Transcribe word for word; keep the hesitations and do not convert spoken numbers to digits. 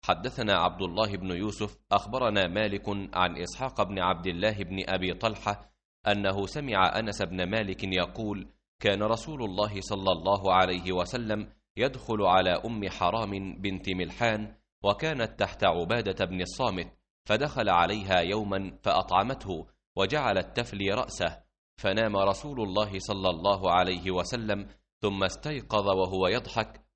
حدثنا عبد الله بن يوسف أخبرنا مالك عن إسحاق بن عبد الله بن أبي طلحة أنه سمع أنس بن مالك يقول: كان رسول الله صلى الله عليه وسلم يدخل على أم حرام بنت ملحان، وكانت تحت عبادة بن الصامت، فدخل عليها يوما فأطعمته وجعلت تفلي رأسه، فنام رسول الله صلى الله عليه وسلم ثم استيقظ وهو يضحك،